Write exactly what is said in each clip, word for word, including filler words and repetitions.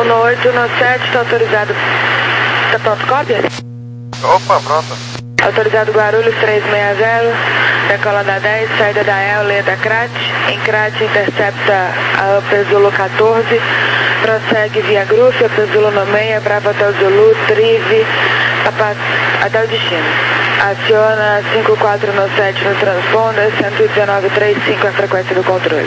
no oito no sete, está autorizado. Tá pronto, cópia? Opa, pronto. Autorizado Guarulhos trezentos e sessenta, decola da dez, saída da E L, lenta Crat. Em Crat intercepta a Upper Zulu quatorze, prossegue via Gruf, Upper Zulu nomeia, Bravo Hotel Zulu, Trive, até o destino. Aciona cinco quatro no sete no transponder, cento e dezenove trinta e cinco a frequência do controle.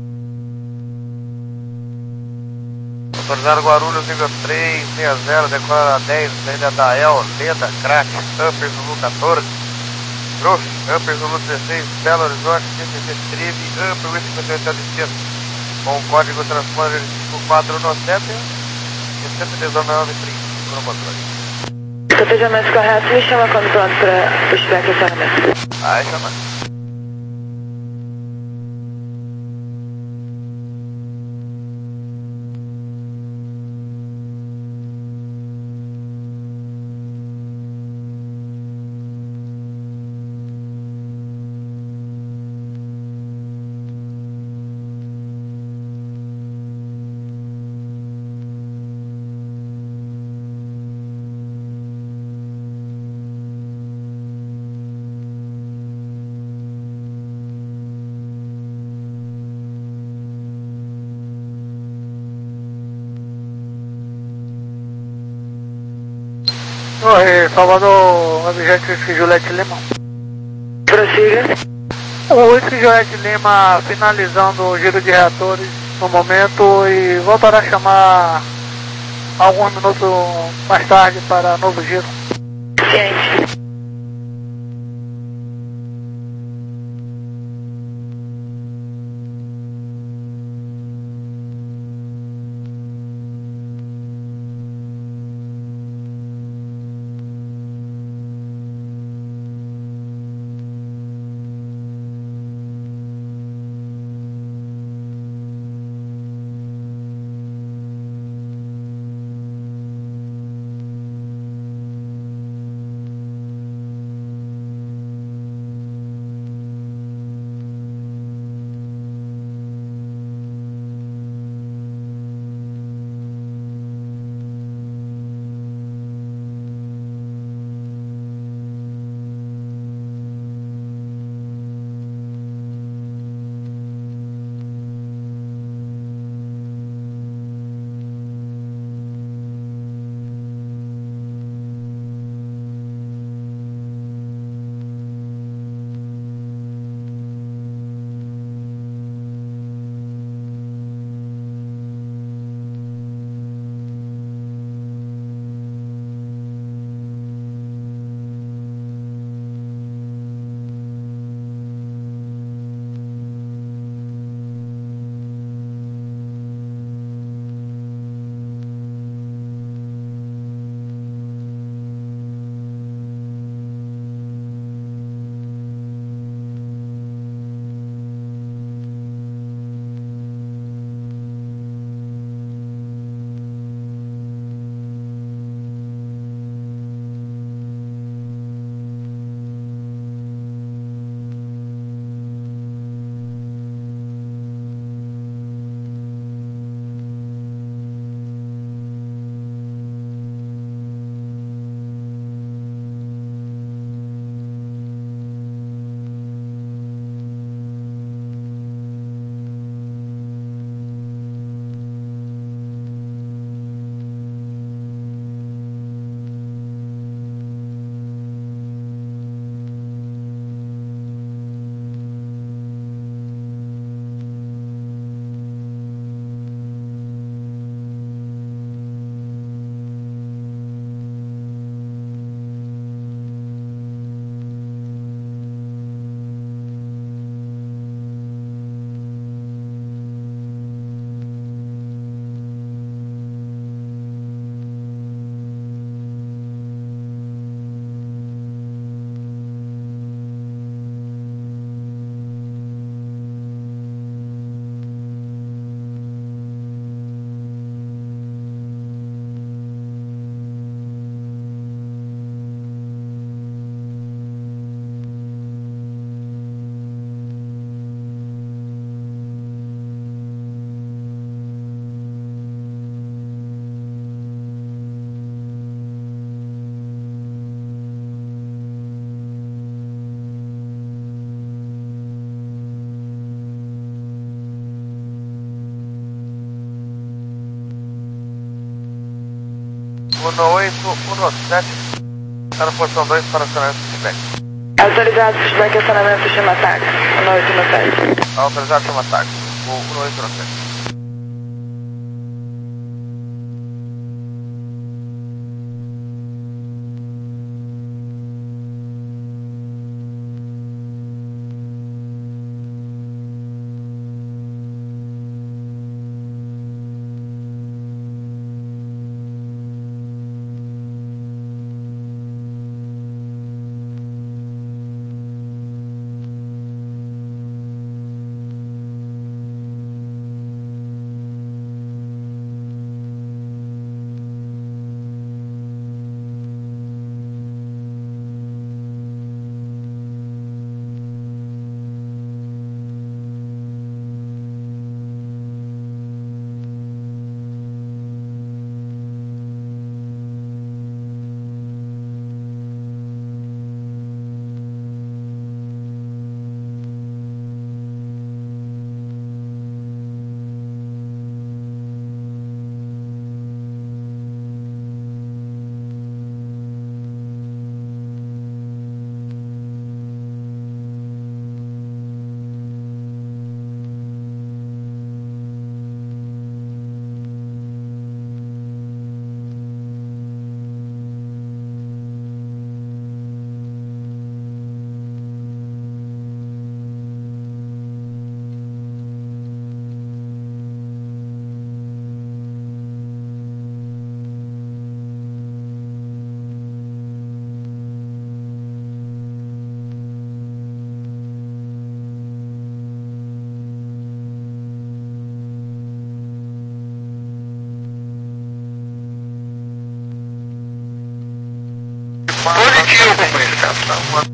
Autorizado Guarulhos nível trezentos e sessenta, decola da dez, saída da E L, lenta Crat, Upper Zulu quatorze, Gruf, Upper Zulu dezesseis, Belo Horizonte, C C C Trive, Upper Whisky cinquenta e oito até o destino. Com o código transponder cinco quatro no sete e cento e dezenove trinta no controle. Protejamento correto, me chama quando pronto para pushback e acionamento. Aí chama. Oi, Salvador, objeto Whisky Juliette Lima. Prossiga. O Whisky Juliette Lima finalizando o giro de reatores no momento e voltará a chamar alguns minutos mais tarde para novo giro. Ciente. um oito um sete, está na posição dois para acionamento de feedback. Autorizado feedback, acionamento, chama táxi, um oito um sete. Autorizado, chama táxi, um oito um sete. Positivo, companheiro.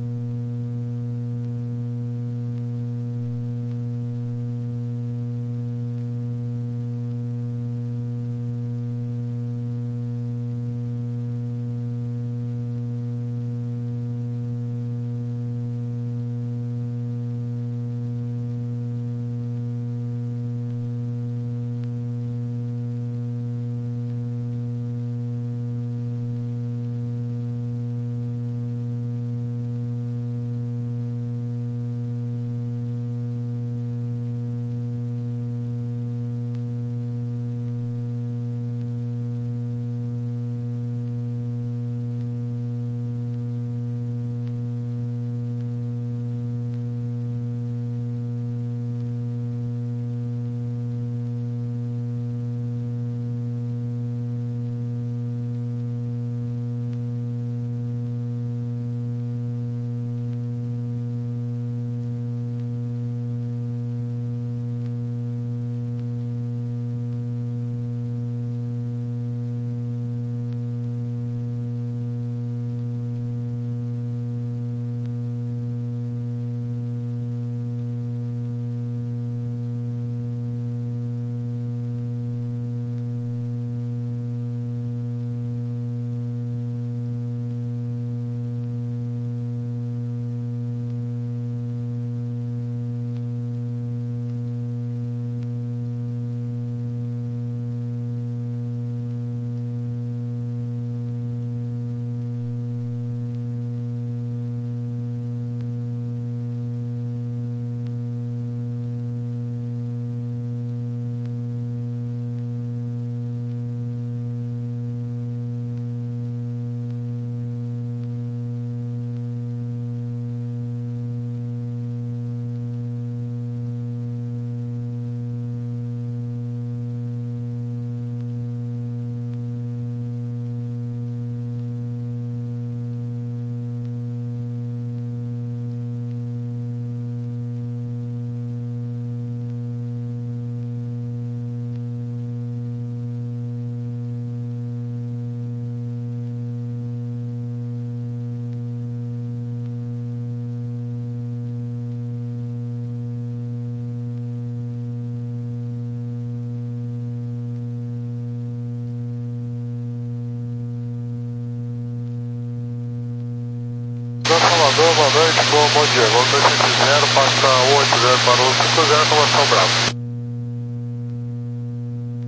Salvador, boa noite, bom, bom dia. Vamos dois sete zero, passa um oito zero para o cinco zero, informação Bravo.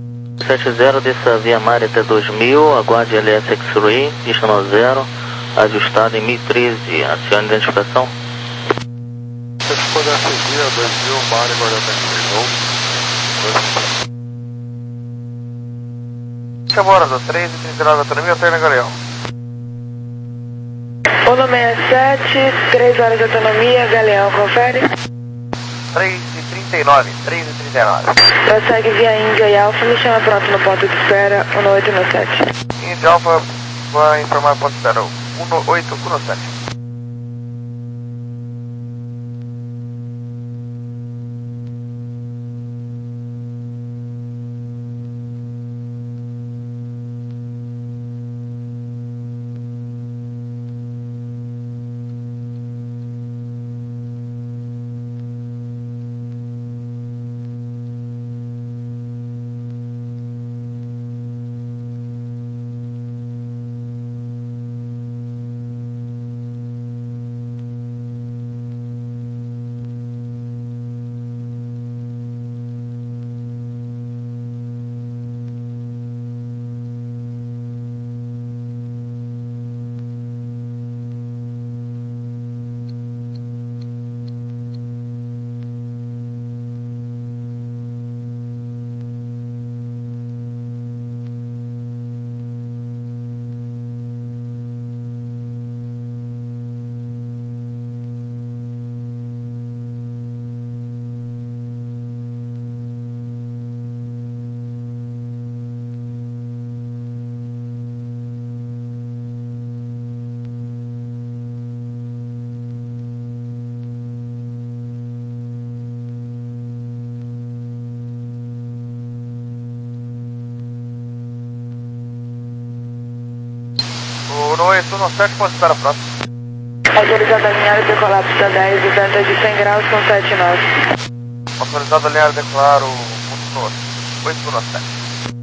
sete zero, desça via mar até dois mil, aguarde L S X-Ray, pista no zero, ajustado em mil e treze, acione identificação. Se puder seguir a dois mil, mar e guardar tempo. Chamora do três e trinta e nove, autonomia, alterna Galeão. um seis sete, três horas de autonomia, Galeão, confere. três e trinta e nove, três e trinta e nove. Prossegue via Índia e Alfa, me chama pronto no ponto de espera, um oito um sete. Índia Alfa vai informar ponto de espera, um oito um sete. um oito um sete, pode estar pronto. Autorizado a alinhar e decolar pista dez, e venta de cem graus com sete nove. Autorizado a alinhar, declaro ponto oito um sete.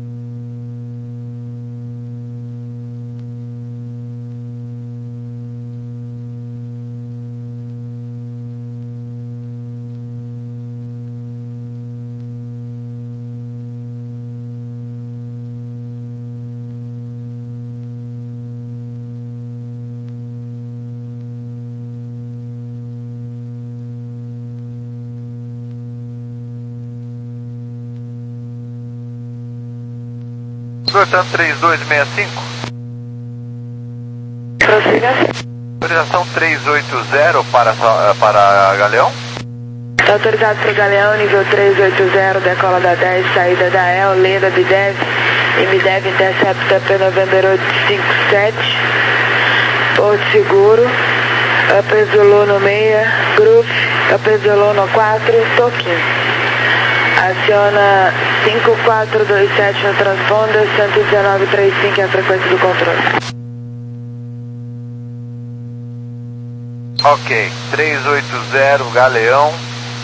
Portanto, três dois seis cinco. Prossiga. Autorização três oito zero para, para Galeão. Está autorizado para o Galeão, nível três oito zero, decola da dez, saída da E L, Leda, Bidev, e Bidev intercepta P November oito cinco sete, Porto Seguro, Upper Zulu no seis, Groove, Upper Zulu no quatro, Toquinho. Aciona cinco quatro dois sete no transponder, cento e dezenove vírgula trinta e cinco é a frequência do controle. Ok, três oito zero, Galeão,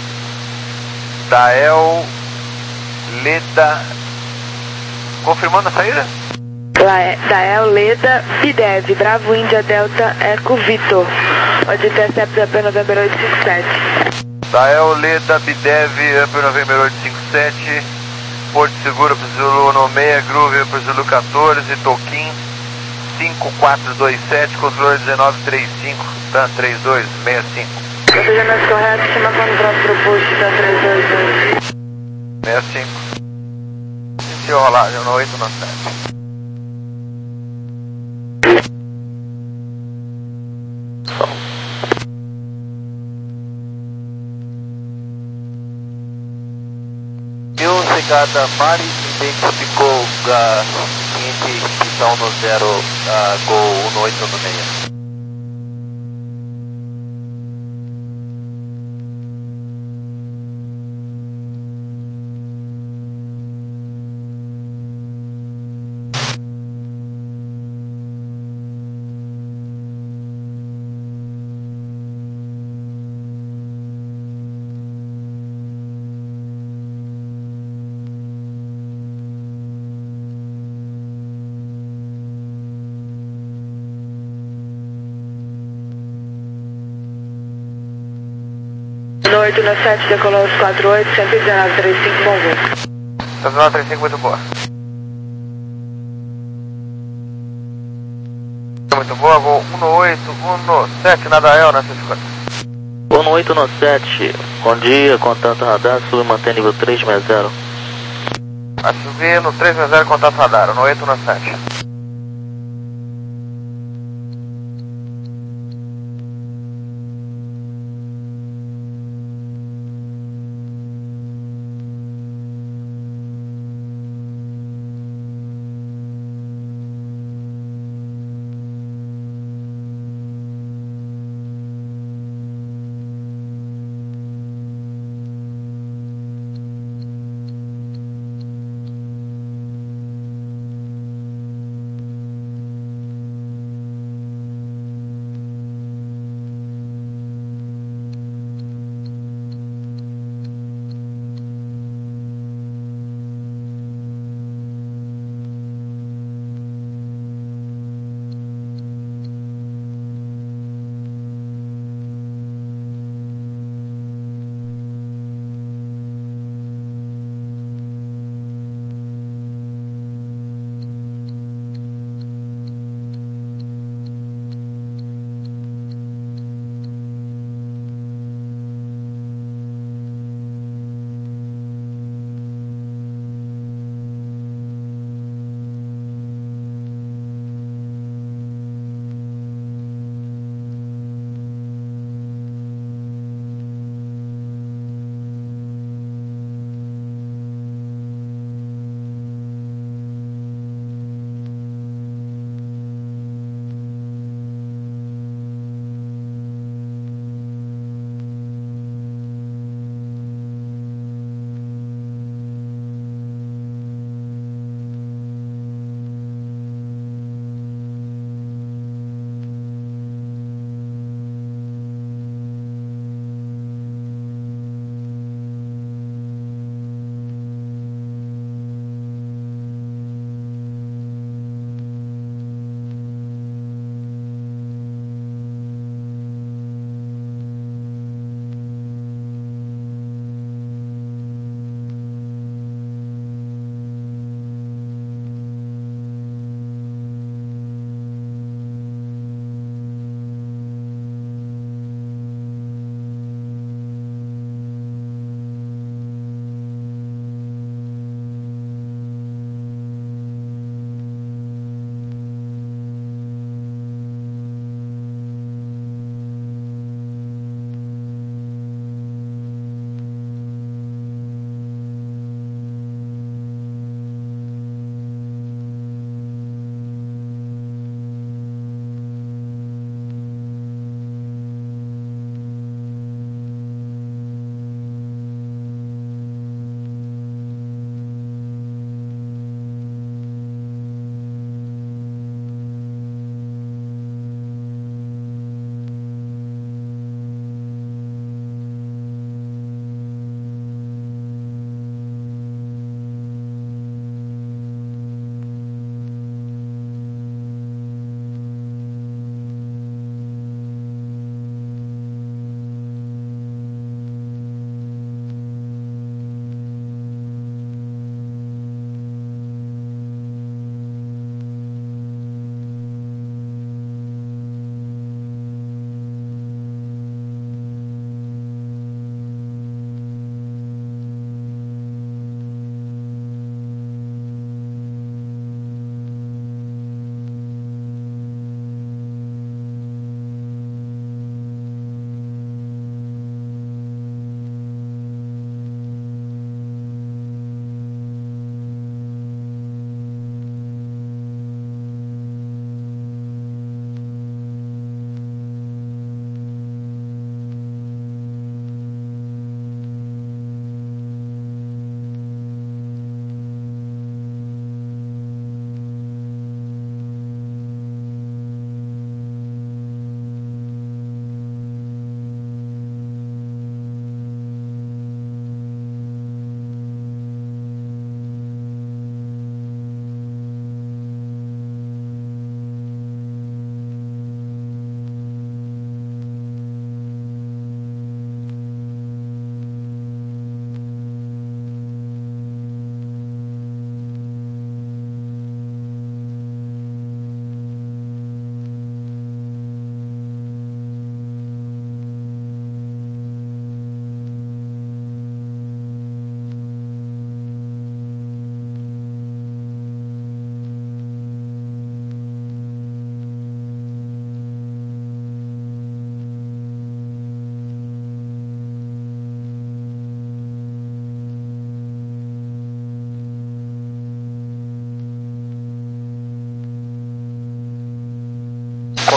Dael, Leda, confirmando a saída? Dael, Leda, Bidev, Bravo Índia Delta, Eco Vitor, onde intercepta P November oito cinco sete. Dael, Leda, Bidev, Upper November oito cinco sete, Porto Seguro, Zulu no seis, Groove, Upper Zulu quatorze, Toquim, cinco quatro dois sete, controle dezenove trinta e cinco, TAN três dois seis cinco. Procedimento correto, chama quando pronto para o posto, TAN três dois dois. seis cinco. Iniciou a rolagem no oito nove sete. Cada Mari identificou a seguinte inscrição no zero uh, Gol um oito um seis. No oito nove sete, decolou os quatro oito, cento e dezenove vírgula trinta e cinco, bom voo. cento e dezenove vírgula trinta e cinco, muito boa. Muito boa, vou um oito um sete na Dael, nessa escuta. um oito um sete, bom dia, contato radar, sube e mantém nível três seis zero. Vai subir no três seis zero, contato radar, um oito um sete.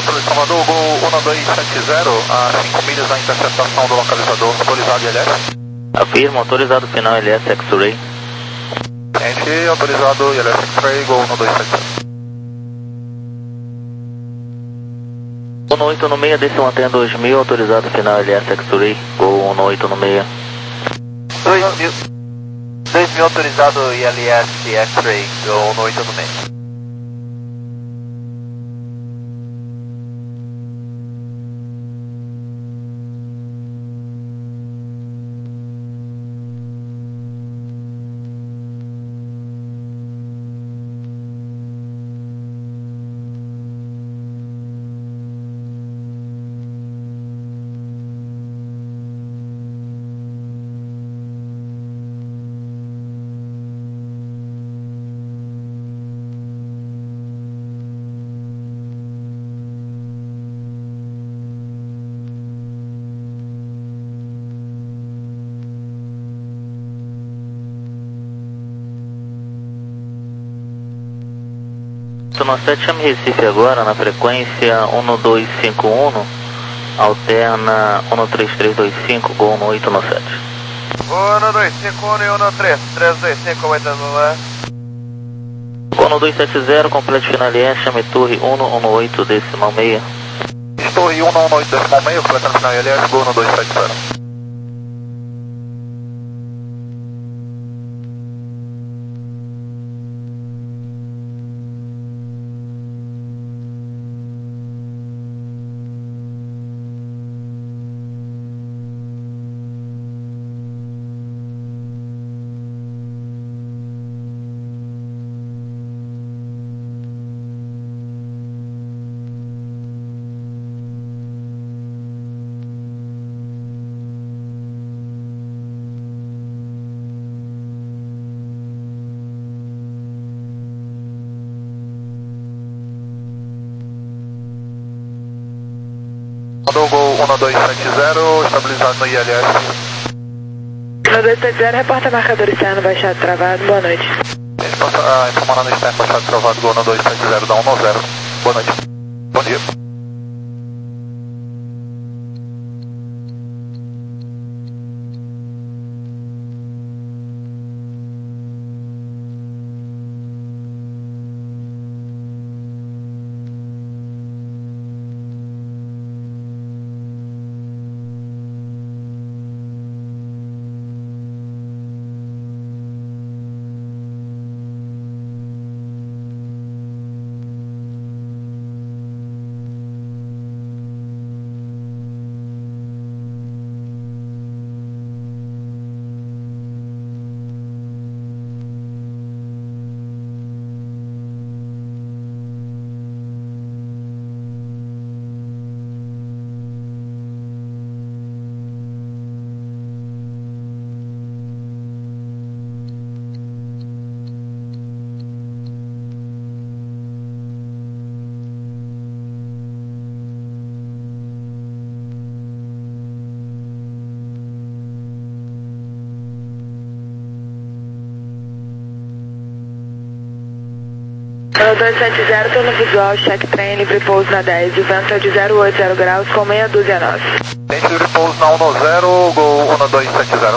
Controle de Salvador, Gol um dois sete zero, a cinco milhas da interceptação do localizador, autorizado I L S. Afirma, autorizado final L S X-Ray. Gente, autorizado I L S X-Ray, Gol um dois sete zero. um oito no seis, desce mantenha dois mil, autorizado final L S X-Ray, Gol um oito no seis. dois mil, dois mil autorizado I L S X-Ray, Gol um oito no seis. sete chame Recife agora na frequência um dois cinco um, alterna um três três dois cinco, Gol um oito no sete. um dois cinco um e um três três dois cinco, aumentando lá. um dois sete zero, completo final L S, chame Torre um um oito, decimal seis. Torre um um oito, decimal seis, completando final I L S, Gol um dois sete zero. Mandou Gol um dois sete zero, estabilizado no I L S. um dois sete zero, reporta marcador externo, baixado travado, boa noite. A gente passa a informar no externo, baixado travado, Gol um dois sete zero, dá um zero. Boa noite. Bom dia. um dois sete zero, tô no visual, check trem, livre pouso na dez, o vento é de zero oito zero graus com meia dúzia nove. Tem livre pouso na um zero, Gol um dois sete zero.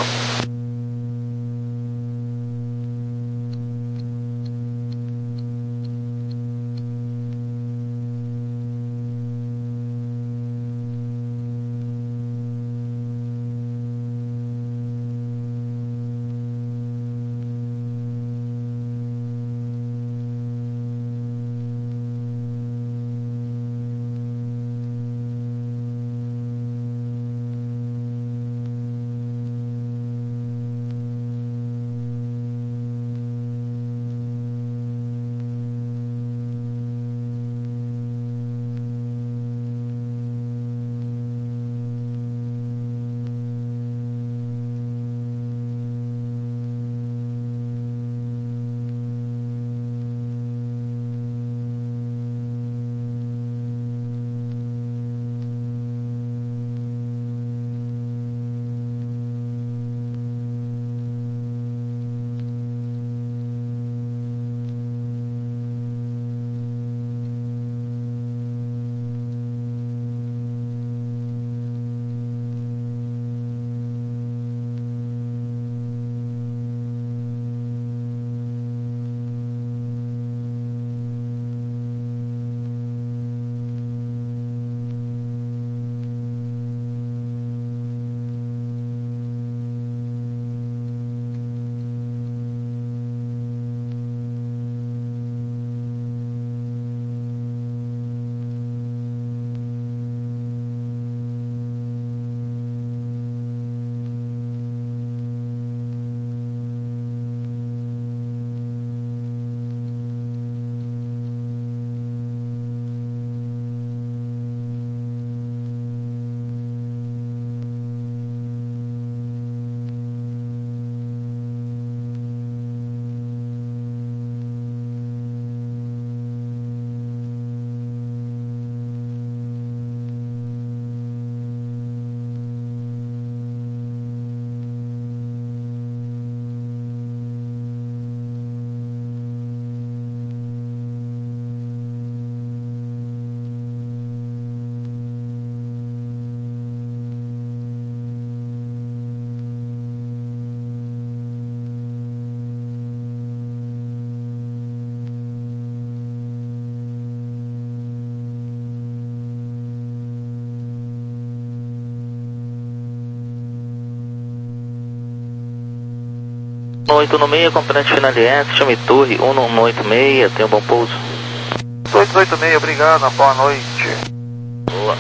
oito no seis, componente final S, chame torre um um oito seis, tenha um bom pouso. oito oito seis, obrigado, boa noite. Boa.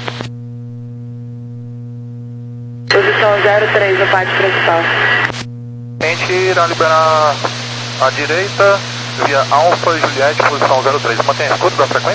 Posição zero três no pátio principal. A gente irá liberar a direita via Alfa Juliette, posição zero três. Mantenha escudo da frequência.